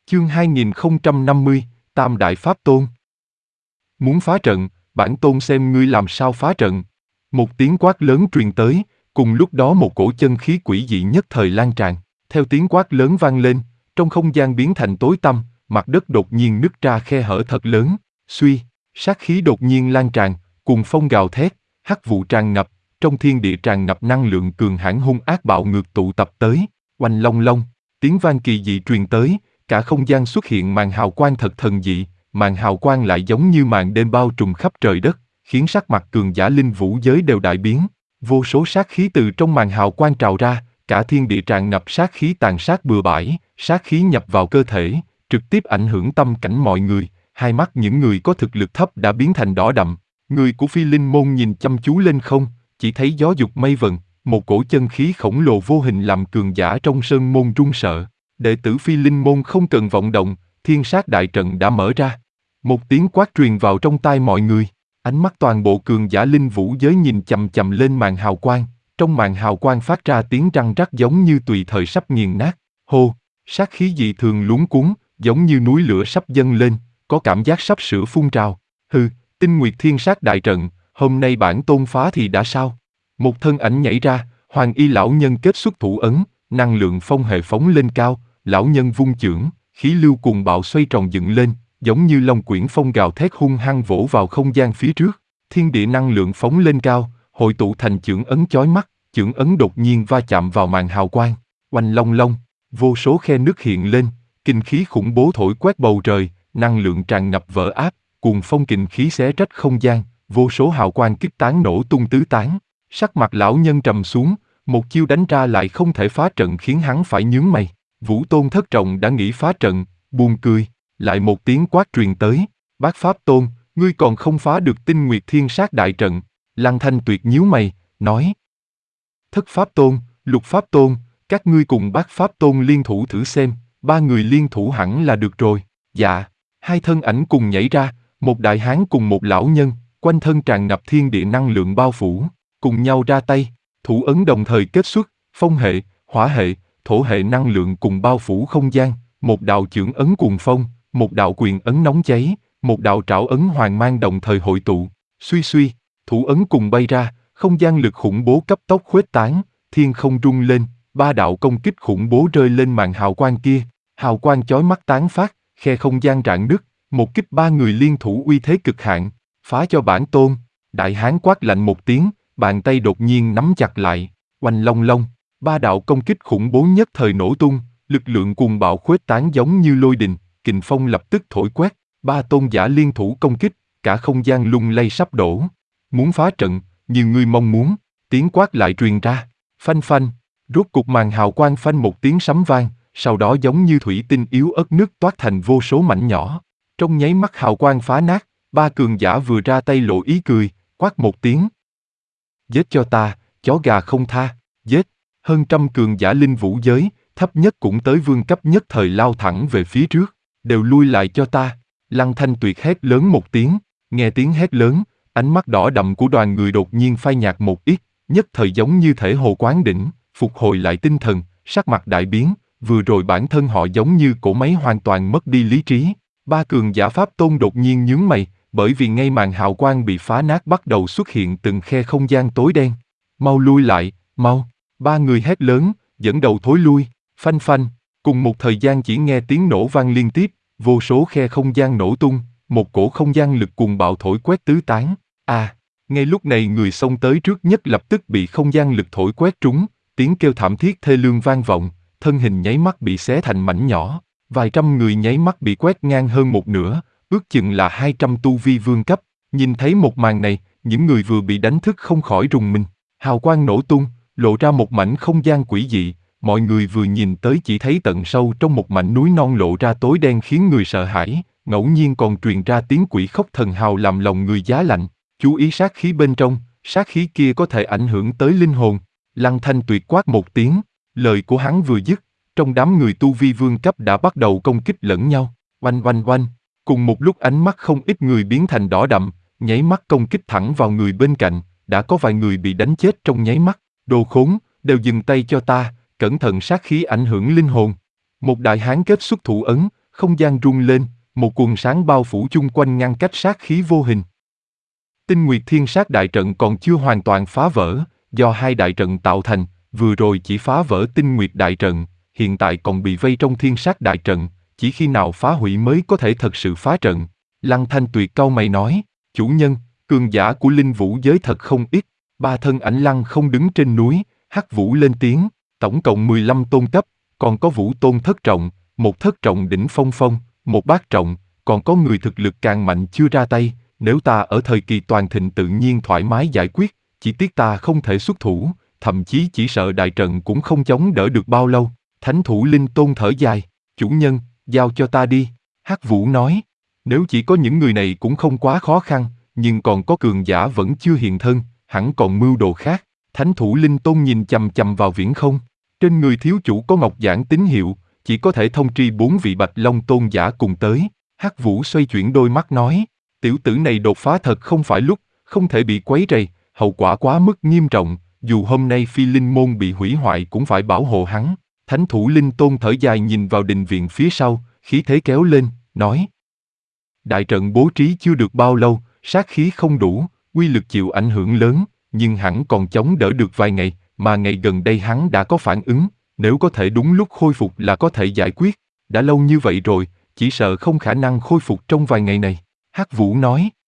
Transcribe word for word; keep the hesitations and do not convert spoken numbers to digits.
Chương hai nghìn không trăm năm mươi, Tam Đại Pháp Tôn. Muốn phá trận, bản tôn xem ngươi làm sao phá trận. Một tiếng quát lớn truyền tới, cùng lúc đó một cổ chân khí quỷ dị nhất thời lan tràn. Theo tiếng quát lớn vang lên, trong không gian biến thành tối tăm, mặt đất đột nhiên nứt ra khe hở thật lớn. Suy, sát khí đột nhiên lan tràn, cuồng phong gào thét, hắc vụ tràn ngập, trong thiên địa tràn ngập năng lượng cường hãn hung ác bạo ngược tụ tập tới. Oanh long long, tiếng vang kỳ dị truyền tới, cả không gian xuất hiện màn hào quang thật thần dị, màn hào quang lại giống như màn đêm bao trùm khắp trời đất, khiến sắc mặt cường giả linh vũ giới đều đại biến. Vô số sát khí từ trong màn hào quang trào ra, cả thiên địa tràn ngập sát khí tàn sát bừa bãi, sát khí nhập vào cơ thể, trực tiếp ảnh hưởng tâm cảnh mọi người. Hai mắt những người có thực lực thấp đã biến thành đỏ đậm. Người của Phi Linh môn nhìn chăm chú lên không, chỉ thấy gió dục mây vần, một cổ chân khí khổng lồ vô hình làm cường giả trong sơn môn run sợ. Đệ tử Phi Linh môn không cần vọng động, thiên sát đại trận đã mở ra. Một tiếng quát truyền vào trong tai mọi người. Ánh mắt toàn bộ cường giả linh vũ giới nhìn chằm chằm lên màn hào quang, trong màn hào quang phát ra tiếng răng rắc giống như tùy thời sắp nghiền nát. Hô, sát khí dị thường luống cuống, giống như núi lửa sắp dâng lên, có cảm giác sắp sửa phun trào. Hừ, Tinh Nguyệt Thiên Sát đại trận, hôm nay bản tôn phá thì đã sao? Một thân ảnh nhảy ra, Hoàng Y lão nhân kết xuất thủ ấn, năng lượng phong hệ phóng lên cao, lão nhân vung chưởng, khí lưu cuồng bạo xoay tròn dựng lên, giống như long quyển phong gào thét hung hăng vỗ vào không gian phía trước. Thiên địa năng lượng phóng lên cao, hội tụ thành chưởng ấn chói mắt, chưởng ấn đột nhiên va chạm vào màn hào quang. Oanh long long, vô số khe nước hiện lên, kinh khí khủng bố thổi quét bầu trời, năng lượng tràn ngập vỡ áp, cuồng phong kình khí xé rách không gian, vô số hào quang kích tán nổ tung tứ tán. Sắc mặt lão nhân trầm xuống, một chiêu đánh ra lại không thể phá trận khiến hắn phải nhướng mày. Vũ Tôn thất trọng đã nghĩ phá trận, buồn cười, lại một tiếng quát truyền tới. Bác Pháp Tôn, ngươi còn không phá được Tinh Nguyệt Thiên Sát đại trận. Lăng Thanh Tuyệt nhíu mày, nói. Thất Pháp Tôn, Lục Pháp Tôn, các ngươi cùng Bác Pháp Tôn liên thủ thử xem, ba người liên thủ hẳn là được rồi. Dạ, hai thân ảnh cùng nhảy ra, một đại hán cùng một lão nhân, quanh thân tràn ngập thiên địa năng lượng bao phủ, cùng nhau ra tay, thủ ấn đồng thời kết xuất, phong hệ, hỏa hệ, thổ hệ năng lượng cùng bao phủ không gian, một đạo chưởng ấn cuồng phong, một đạo quyền ấn nóng cháy, một đạo trảo ấn hoàng mang đồng thời hội tụ, suy suy, thủ ấn cùng bay ra, không gian lực khủng bố cấp tốc khuếch tán, thiên không rung lên, ba đạo công kích khủng bố rơi lên màn hào quang kia, hào quang chói mắt tán phát, khe không gian rạn nứt, một kích ba người liên thủ uy thế cực hạn, phá cho bản tôn. Đại hán quát lạnh một tiếng, bàn tay đột nhiên nắm chặt lại, oanh long long, ba đạo công kích khủng bố nhất thời nổ tung, lực lượng cuồng bạo khuếch tán giống như lôi đình, kình phong lập tức thổi quét, ba tôn giả liên thủ công kích, cả không gian lung lay sắp đổ. Muốn phá trận, như ngươi mong muốn, tiếng quát lại truyền ra, phanh phanh, rốt cục màn hào quang phanh một tiếng sấm vang, sau đó giống như thủy tinh yếu ớt nứt toát thành vô số mảnh nhỏ. Trong nháy mắt hào quang phá nát, ba cường giả vừa ra tay lộ ý cười, quát một tiếng. Giết cho ta, chó gà không tha, giết. Hơn trăm cường giả linh vũ giới, thấp nhất cũng tới vương cấp nhất thời lao thẳng về phía trước, đều lui lại cho ta. Lăng Thanh Tuyệt hét lớn một tiếng, nghe tiếng hét lớn, ánh mắt đỏ đậm của đoàn người đột nhiên phai nhạt một ít, nhất thời giống như thể hồ quán đỉnh, phục hồi lại tinh thần, sắc mặt đại biến, vừa rồi bản thân họ giống như cỗ máy hoàn toàn mất đi lý trí. Ba cường giả Pháp Tôn đột nhiên nhướng mày, bởi vì ngay màn hào quang bị phá nát bắt đầu xuất hiện từng khe không gian tối đen. Mau lui lại, mau! Ba người hét lớn, dẫn đầu thối lui, phanh phanh, cùng một thời gian chỉ nghe tiếng nổ vang liên tiếp, vô số khe không gian nổ tung, một cổ không gian lực cuồng bạo thổi quét tứ tán. À, ngay lúc này người xông tới trước nhất lập tức bị không gian lực thổi quét trúng, tiếng kêu thảm thiết thê lương vang vọng, thân hình nháy mắt bị xé thành mảnh nhỏ, vài trăm người nháy mắt bị quét ngang hơn một nửa, ước chừng là hai trăm tu vi vương cấp. Nhìn thấy một màn này, những người vừa bị đánh thức không khỏi rùng mình, hào quang nổ tung, lộ ra một mảnh không gian quỷ dị, mọi người vừa nhìn tới chỉ thấy tận sâu trong một mảnh núi non lộ ra tối đen khiến người sợ hãi, ngẫu nhiên còn truyền ra tiếng quỷ khóc thần hào làm lòng người giá lạnh. Chú ý sát khí bên trong, sát khí kia có thể ảnh hưởng tới linh hồn. Lăng Thanh Tuyệt quát một tiếng, lời của hắn vừa dứt, trong đám người tu vi vương cấp đã bắt đầu công kích lẫn nhau, oanh oanh oanh, cùng một lúc ánh mắt không ít người biến thành đỏ đậm, nháy mắt công kích thẳng vào người bên cạnh, đã có vài người bị đánh chết trong nháy mắt. Đồ khốn, đều dừng tay cho ta, cẩn thận sát khí ảnh hưởng linh hồn. Một đại hán kết xuất thủ ấn, không gian rung lên, một quần sáng bao phủ chung quanh ngăn cách sát khí vô hình. Tinh Nguyệt Thiên Sát đại trận còn chưa hoàn toàn phá vỡ, do hai đại trận tạo thành, vừa rồi chỉ phá vỡ Tinh Nguyệt đại trận, hiện tại còn bị vây trong Thiên Sát đại trận, chỉ khi nào phá hủy mới có thể thật sự phá trận. Lăng Thanh Tuyệt cau mày nói, chủ nhân, cường giả của linh vũ giới thật không ít, ba thân ảnh lăng không đứng trên núi, Hắc Vũ lên tiếng, tổng cộng mười lăm tôn cấp, còn có vũ tôn thất trọng, một thất trọng đỉnh phong phong, một bát trọng, còn có người thực lực càng mạnh chưa ra tay, nếu ta ở thời kỳ toàn thịnh tự nhiên thoải mái giải quyết, chỉ tiếc ta không thể xuất thủ, thậm chí chỉ sợ đại trận cũng không chống đỡ được bao lâu. Thánh thủ linh tôn thở dài, chủ nhân, giao cho ta đi. Hắc Vũ nói, nếu chỉ có những người này cũng không quá khó khăn, nhưng còn có cường giả vẫn chưa hiện thân, hẳn còn mưu đồ khác. Thánh thủ linh tôn nhìn chằm chằm vào viễn không, trên người thiếu chủ có ngọc giản tín hiệu, chỉ có thể thông tri bốn vị bạch long tôn giả cùng tới. Hắc Vũ xoay chuyển đôi mắt nói, tiểu tử này đột phá thật không phải lúc, không thể bị quấy rầy, hậu quả quá mức nghiêm trọng, dù hôm nay phi linh môn bị hủy hoại cũng phải bảo hộ hắn. Thánh thủ linh tôn thở dài nhìn vào đình viện phía sau, khí thế kéo lên, nói, đại trận bố trí chưa được bao lâu, sát khí không đủ, uy lực chịu ảnh hưởng lớn, nhưng hẳn còn chống đỡ được vài ngày, mà ngày gần đây hắn đã có phản ứng, nếu có thể đúng lúc khôi phục là có thể giải quyết. Đã lâu như vậy rồi, chỉ sợ không khả năng khôi phục trong vài ngày này. Hắc Vũ nói,